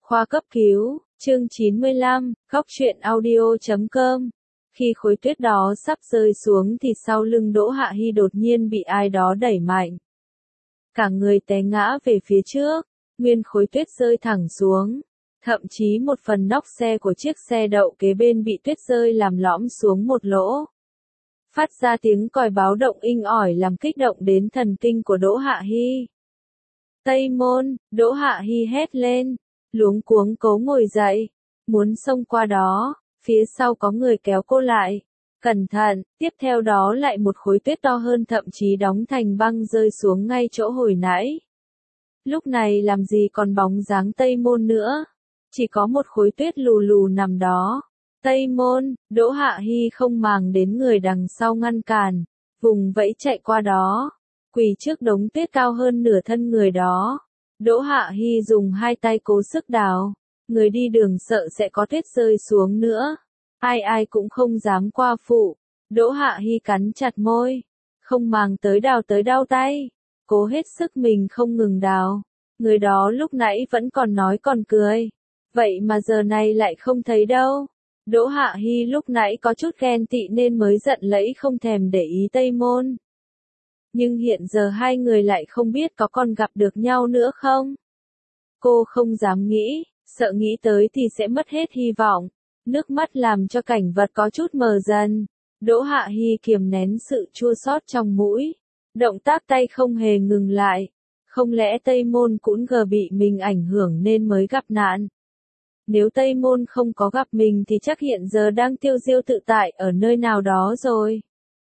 Khoa cấp cứu, chương 95, góc truyện audio.com. Khi khối tuyết đó sắp rơi xuống thì sau lưng Đỗ Hạ Hi đột nhiên bị ai đó đẩy mạnh. Cả người té ngã về phía trước, nguyên khối tuyết rơi thẳng xuống. Thậm chí một phần nóc xe của chiếc xe đậu kế bên bị tuyết rơi làm lõm xuống một lỗ. Phát ra tiếng còi báo động inh ỏi làm kích động đến thần kinh của Đỗ Hạ Hi. Tây Môn, Đỗ Hạ Hi hét lên, luống cuống cố ngồi dậy, muốn xông qua đó, phía sau có người kéo cô lại. Cẩn thận, tiếp theo đó lại một khối tuyết to hơn thậm chí đóng thành băng rơi xuống ngay chỗ hồi nãy. Lúc này làm gì còn bóng dáng Tây Môn nữa, chỉ có một khối tuyết lù lù nằm đó. Tây Môn, Đỗ Hạ Hi không màng đến người đằng sau ngăn cản, vùng vẫy chạy qua đó, quỳ trước đống tuyết cao hơn nửa thân người đó. Đỗ Hạ Hi dùng hai tay cố sức đào, người đi đường sợ sẽ có tuyết rơi xuống nữa. Ai cũng không dám qua phụ. Đỗ Hạ Hi cắn chặt môi, không màng tới đào tới đau tay, cố hết sức mình không ngừng đào. Người đó lúc nãy vẫn còn nói còn cười, vậy mà giờ này lại không thấy đâu. Đỗ Hạ Hi lúc nãy có chút ghen tị nên mới giận lẫy không thèm để ý Tây Môn. Nhưng hiện giờ hai người lại không biết có còn gặp được nhau nữa không? Cô không dám nghĩ, sợ nghĩ tới thì sẽ mất hết hy vọng. Nước mắt làm cho cảnh vật có chút mờ dần. Đỗ Hạ Hi kiềm nén sự chua xót trong mũi. Động tác tay không hề ngừng lại. Không lẽ Tây Môn cũng gờ bị mình ảnh hưởng nên mới gặp nạn? Nếu Tây Môn không có gặp mình thì chắc hiện giờ đang tiêu diêu tự tại ở nơi nào đó rồi.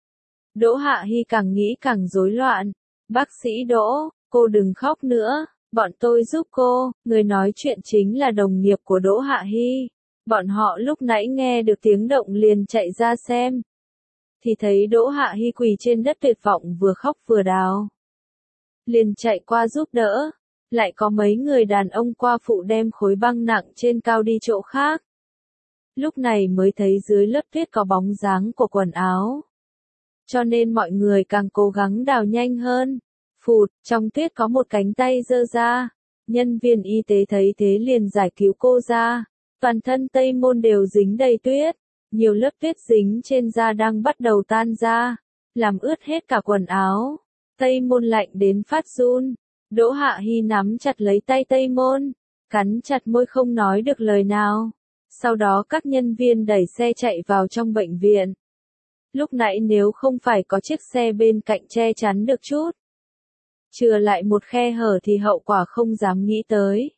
Đỗ Hạ Hi càng nghĩ càng rối loạn. Bác sĩ Đỗ, cô đừng khóc nữa, bọn tôi giúp cô. Người nói chuyện chính là đồng nghiệp của Đỗ Hạ Hi. Bọn họ lúc nãy nghe được tiếng động liền chạy ra xem. Thì thấy Đỗ Hạ Hi quỳ trên đất tuyệt vọng vừa khóc vừa đào. Liền chạy qua giúp đỡ. Lại có mấy người đàn ông qua phụ đem khối băng nặng trên cao đi chỗ khác. Lúc này mới thấy dưới lớp tuyết có bóng dáng của quần áo. Cho nên mọi người càng cố gắng đào nhanh hơn. Phụt, trong tuyết có một cánh tay giơ ra. Nhân viên y tế thấy thế liền giải cứu cô ra. Toàn thân Tây Môn đều dính đầy tuyết. Nhiều lớp tuyết dính trên da đang bắt đầu tan ra, làm ướt hết cả quần áo. Tây Môn lạnh đến phát run. Đỗ Hạ Hi nắm chặt lấy tay Tây Môn, cắn chặt môi không nói được lời nào. Sau đó các nhân viên đẩy xe chạy vào trong bệnh viện. Lúc nãy nếu không phải có chiếc xe bên cạnh che chắn được chút, chừa lại một khe hở thì hậu quả không dám nghĩ tới.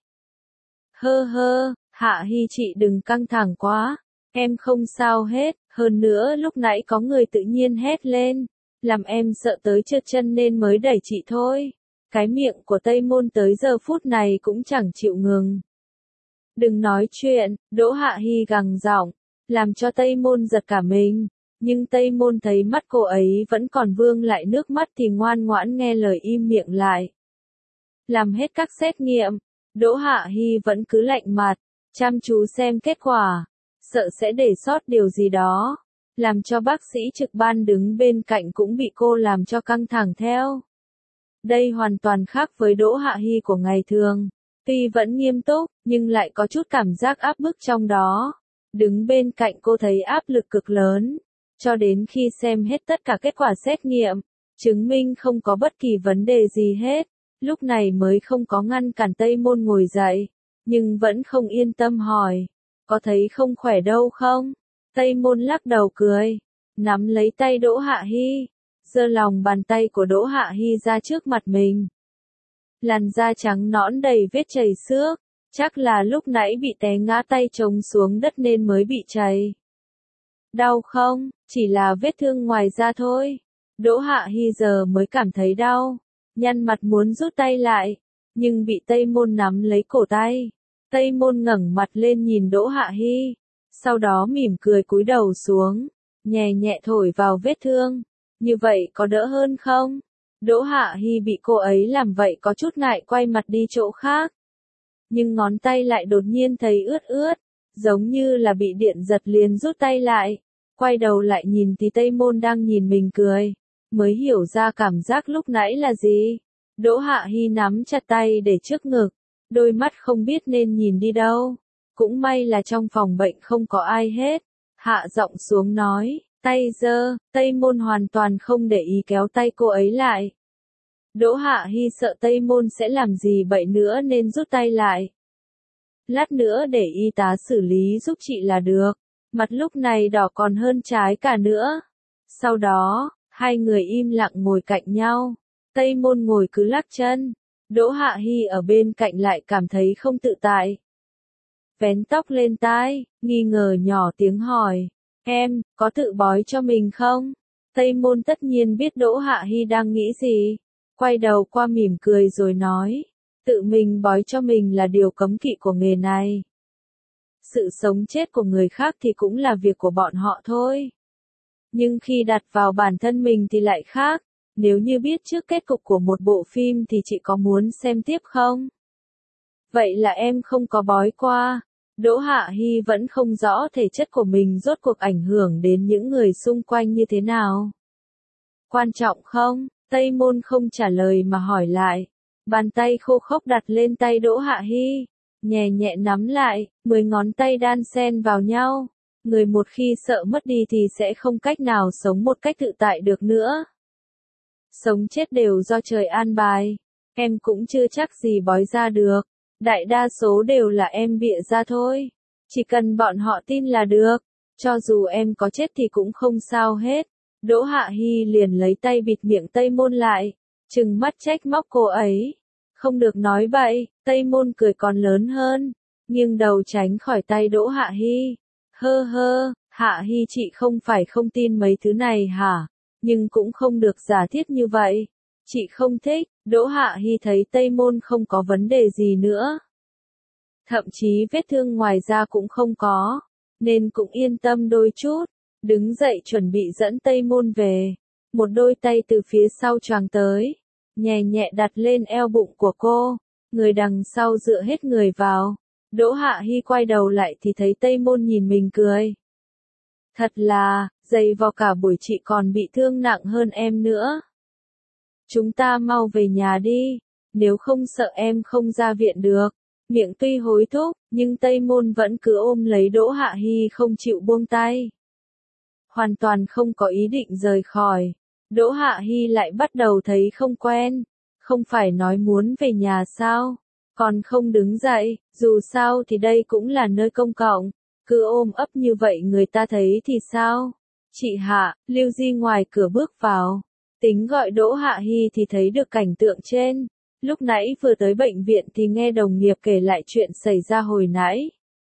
Hạ Hi chị đừng căng thẳng quá, em không sao hết, hơn nữa lúc nãy có người tự nhiên hét lên, làm em sợ tới trượt chân nên mới đẩy chị thôi. Cái miệng của Tây Môn tới giờ phút này cũng chẳng chịu ngừng. Đừng nói chuyện, Đỗ Hạ Hi gằn giọng, làm cho Tây Môn giật cả mình. Nhưng Tây Môn thấy mắt cô ấy vẫn còn vương lại nước mắt thì ngoan ngoãn nghe lời im miệng lại. Làm hết các xét nghiệm, Đỗ Hạ Hi vẫn cứ lạnh mặt, chăm chú xem kết quả, sợ sẽ để sót điều gì đó, làm cho bác sĩ trực ban đứng bên cạnh cũng bị cô làm cho căng thẳng theo. Đây hoàn toàn khác với Đỗ Hạ Hi của ngày thường, tuy vẫn nghiêm túc, nhưng lại có chút cảm giác áp bức trong đó. Đứng bên cạnh cô thấy áp lực cực lớn, cho đến khi xem hết tất cả kết quả xét nghiệm, chứng minh không có bất kỳ vấn đề gì hết, lúc này mới không có ngăn cản Tây Môn ngồi dậy, nhưng vẫn không yên tâm hỏi, có thấy không khỏe đâu không? Tây Môn lắc đầu cười, nắm lấy tay Đỗ Hạ Hi, giơ lòng bàn tay của Đỗ Hạ Hi ra trước mặt mình. Làn da trắng nõn đầy vết chảy xước, chắc là lúc nãy bị té ngã tay trống xuống đất nên mới bị chảy. Đau không? Chỉ là vết thương ngoài da thôi. Đỗ Hạ Hi giờ mới cảm thấy đau, nhăn mặt muốn rút tay lại, nhưng bị Tây Môn nắm lấy cổ tay. Tây Môn ngẩng mặt lên nhìn Đỗ Hạ Hi, sau đó mỉm cười cúi đầu xuống, nhẹ nhẹ thổi vào vết thương. Như vậy có đỡ hơn không? Đỗ Hạ Hi bị cô ấy làm vậy có chút ngại quay mặt đi chỗ khác. Nhưng ngón tay lại đột nhiên thấy ướt ướt, giống như là bị điện giật liền rút tay lại. Quay đầu lại nhìn thì Tây Môn đang nhìn mình cười, mới hiểu ra cảm giác lúc nãy là gì. Đỗ Hạ Hi nắm chặt tay để trước ngực, đôi mắt không biết nên nhìn đi đâu. Cũng may là trong phòng bệnh không có ai hết. Hạ giọng xuống nói, tay giơ, Tây Môn hoàn toàn không để ý kéo tay cô ấy lại. Đỗ Hạ Hi sợ Tây Môn sẽ làm gì bậy nữa nên rút tay lại. Lát nữa để y tá xử lý giúp chị là được. Mặt lúc này đỏ còn hơn trái cả nữa. Sau đó, hai người im lặng ngồi cạnh nhau. Tây Môn ngồi cứ lắc chân. Đỗ Hạ Hi ở bên cạnh lại cảm thấy không tự tại. Vén tóc lên tai, nghi ngờ nhỏ tiếng hỏi. Em, có tự bói cho mình không? Tây Môn tất nhiên biết Đỗ Hạ Hi đang nghĩ gì. Quay đầu qua mỉm cười rồi nói. Tự mình bói cho mình là điều cấm kỵ của nghề này. Sự sống chết của người khác thì cũng là việc của bọn họ thôi. Nhưng khi đặt vào bản thân mình thì lại khác. Nếu như biết trước kết cục của một bộ phim thì chị có muốn xem tiếp không? Vậy là em không có bói qua. Đỗ Hạ Hi vẫn không rõ thể chất của mình rốt cuộc ảnh hưởng đến những người xung quanh như thế nào. Quan trọng không? Tây Môn không trả lời mà hỏi lại. Bàn tay khô khốc đặt lên tay Đỗ Hạ Hi. Nhẹ nhẹ nắm lại, 10 ngón tay đan xen vào nhau. Người một khi sợ mất đi thì sẽ không cách nào sống một cách tự tại được nữa. Sống chết đều do trời an bài. Em cũng chưa chắc gì bói ra được. Đại đa số đều là em bịa ra thôi. Chỉ cần bọn họ tin là được. Cho dù em có chết thì cũng không sao hết. Đỗ Hạ Hi liền lấy tay bịt miệng Tây Môn lại. Trừng mắt trách móc cô ấy. Không được nói bậy. Tây Môn cười còn lớn hơn. Nghiêng đầu tránh khỏi tay Đỗ Hạ Hi. Hơ hơ, Hạ Hi chị không phải không tin mấy thứ này hả? Nhưng cũng không được giả thiết như vậy. Chị không thích. Đỗ Hạ Hi thấy Tây Môn không có vấn đề gì nữa. Thậm chí vết thương ngoài da cũng không có. Nên cũng yên tâm đôi chút. Đứng dậy chuẩn bị dẫn Tây Môn về. Một đôi tay từ phía sau choàng tới. Nhẹ nhẹ đặt lên eo bụng của cô. Người đằng sau dựa hết người vào. Đỗ Hạ Hi quay đầu lại thì thấy Tây Môn nhìn mình cười. Thật là, giày vò cả buổi chị còn bị thương nặng hơn em nữa. Chúng ta mau về nhà đi, nếu không sợ em không ra viện được. Miệng tuy hối thúc, nhưng Tây Môn vẫn cứ ôm lấy Đỗ Hạ Hi không chịu buông tay. Hoàn toàn không có ý định rời khỏi. Đỗ Hạ Hi lại bắt đầu thấy không quen. Không phải nói muốn về nhà sao? Còn không đứng dậy, dù sao thì đây cũng là nơi công cộng. Cứ ôm ấp như vậy người ta thấy thì sao? Chị Hạ, Lưu Di ngoài cửa bước vào. Tính gọi Đỗ Hạ Hi thì thấy được cảnh tượng trên. Lúc nãy vừa tới bệnh viện thì nghe đồng nghiệp kể lại chuyện xảy ra hồi nãy.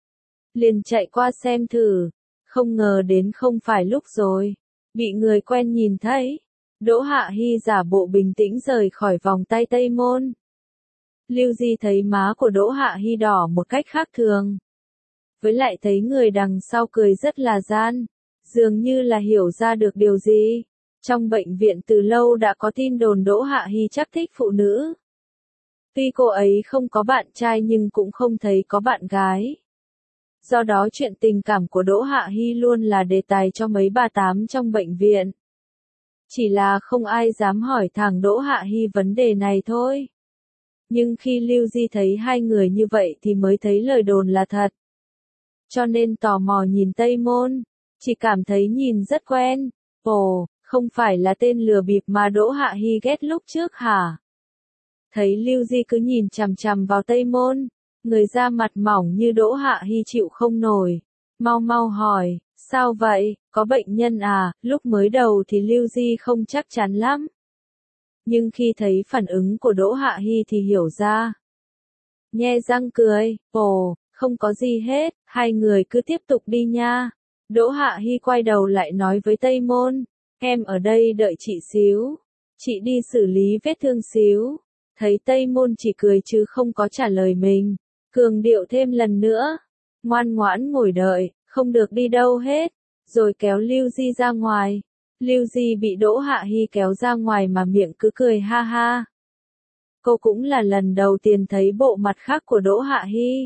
Liền chạy qua xem thử. Không ngờ đến không phải lúc rồi. Bị người quen nhìn thấy. Đỗ Hạ Hi giả bộ bình tĩnh rời khỏi vòng tay Tây Môn. Lưu Di thấy má của Đỗ Hạ Hi đỏ một cách khác thường. Với lại thấy người đằng sau cười rất là gian. Dường như là hiểu ra được điều gì. Trong bệnh viện từ lâu đã có tin đồn Đỗ Hạ Hi chắc thích phụ nữ. Tuy cô ấy không có bạn trai nhưng cũng không thấy có bạn gái. Do đó chuyện tình cảm của Đỗ Hạ Hi luôn là đề tài cho mấy bà tám trong bệnh viện. Chỉ là không ai dám hỏi thẳng Đỗ Hạ Hi vấn đề này thôi. Nhưng khi Lưu Di thấy hai người như vậy thì mới thấy lời đồn là thật. Cho nên tò mò nhìn Tây Môn. Chỉ cảm thấy nhìn rất quen. Ồ, không phải là tên lừa bịp mà Đỗ Hạ Hi ghét lúc trước hả? Thấy Lưu Di cứ nhìn chằm chằm vào Tây Môn. Người da mặt mỏng như Đỗ Hạ Hi chịu không nổi. Mau mau hỏi, sao vậy, có bệnh nhân à? Lúc mới đầu thì Lưu Di không chắc chắn lắm. Nhưng khi thấy phản ứng của Đỗ Hạ Hi thì hiểu ra. Nhe răng cười, ồ, không có gì hết, hai người cứ tiếp tục đi nha. Đỗ Hạ Hi quay đầu lại nói với Tây Môn, em ở đây đợi chị xíu. Chị đi xử lý vết thương xíu. Thấy Tây Môn chỉ cười chứ không có trả lời mình. Cường điệu thêm lần nữa. Ngoan ngoãn ngồi đợi, không được đi đâu hết. Rồi kéo Lưu Di ra ngoài. Lưu Di bị Đỗ Hạ Hi kéo ra ngoài mà miệng cứ cười ha ha. Cô cũng là lần đầu tiên thấy bộ mặt khác của Đỗ Hạ Hi.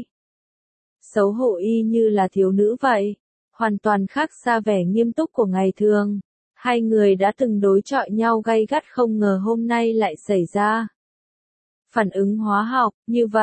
Xấu hổ y như là thiếu nữ vậy. Hoàn toàn khác xa vẻ nghiêm túc của ngày thường. Hai người đã từng đối chọi nhau gay gắt không ngờ hôm nay lại xảy ra. Phản ứng hóa học, như vậy,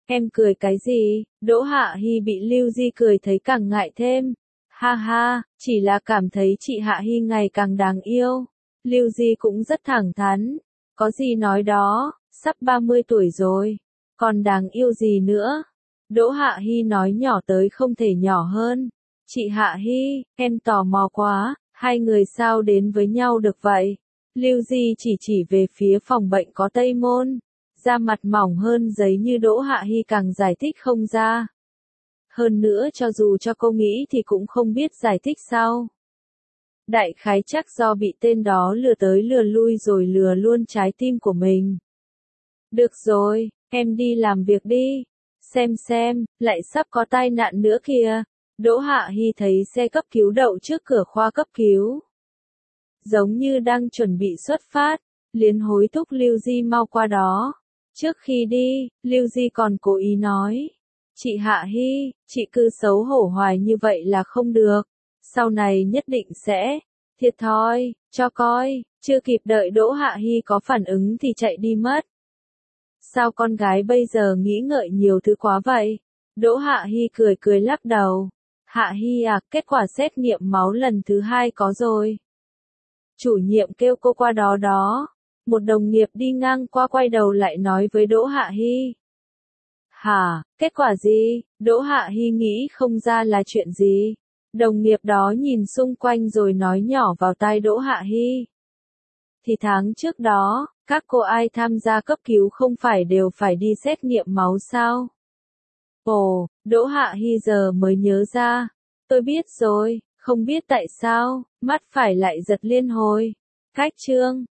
Em cười cái gì? Đỗ Hạ Hi bị Lưu Di cười thấy càng ngại thêm. Ha ha, chỉ là cảm thấy chị Hạ Hi ngày càng đáng yêu. Lưu Di cũng rất thẳng thắn. Có gì nói đó, sắp 30 tuổi rồi. Còn đáng yêu gì nữa? Đỗ Hạ Hi nói nhỏ tới không thể nhỏ hơn. Chị Hạ Hi, em tò mò quá, hai người sao đến với nhau được vậy? Lưu Di chỉ về phía phòng bệnh có Tây Môn. Da mặt mỏng hơn giấy như Đỗ Hạ Hi càng giải thích không ra. Hơn nữa cho dù cho cô nghĩ thì cũng không biết giải thích sao. Đại khái chắc do bị tên đó lừa tới lừa lui rồi lừa luôn trái tim của mình. Được rồi, em đi làm việc đi. Xem, lại sắp có tai nạn nữa kìa. Đỗ Hạ Hi thấy xe cấp cứu đậu trước cửa khoa cấp cứu. Giống như đang chuẩn bị xuất phát, liền hối thúc Lưu Di mau qua đó. Trước khi đi, Lưu Di còn cố ý nói. Chị Hạ Hi, chị cứ xấu hổ hoài như vậy là không được. Sau này nhất định sẽ thiệt thòi, cho coi. Chưa kịp đợi Đỗ Hạ Hi có phản ứng thì chạy đi mất. Sao con gái bây giờ nghĩ ngợi nhiều thứ quá vậy? Đỗ Hạ Hi cười lắc đầu. Hạ Hi à, kết quả xét nghiệm máu lần thứ 2 có rồi. Chủ nhiệm kêu cô qua đó đó. Một đồng nghiệp đi ngang qua quay đầu lại nói với Đỗ Hạ Hi. Hả, kết quả gì? Đỗ Hạ Hi nghĩ không ra là chuyện gì. Đồng nghiệp đó nhìn xung quanh rồi nói nhỏ vào tai Đỗ Hạ Hi. Thì tháng trước đó, các cô ai tham gia cấp cứu không phải đều phải đi xét nghiệm máu sao? Ồ, Đỗ Hạ Hi giờ mới nhớ ra. Tôi biết rồi, không biết tại sao, mắt phải lại giật liên hồi. Cách chương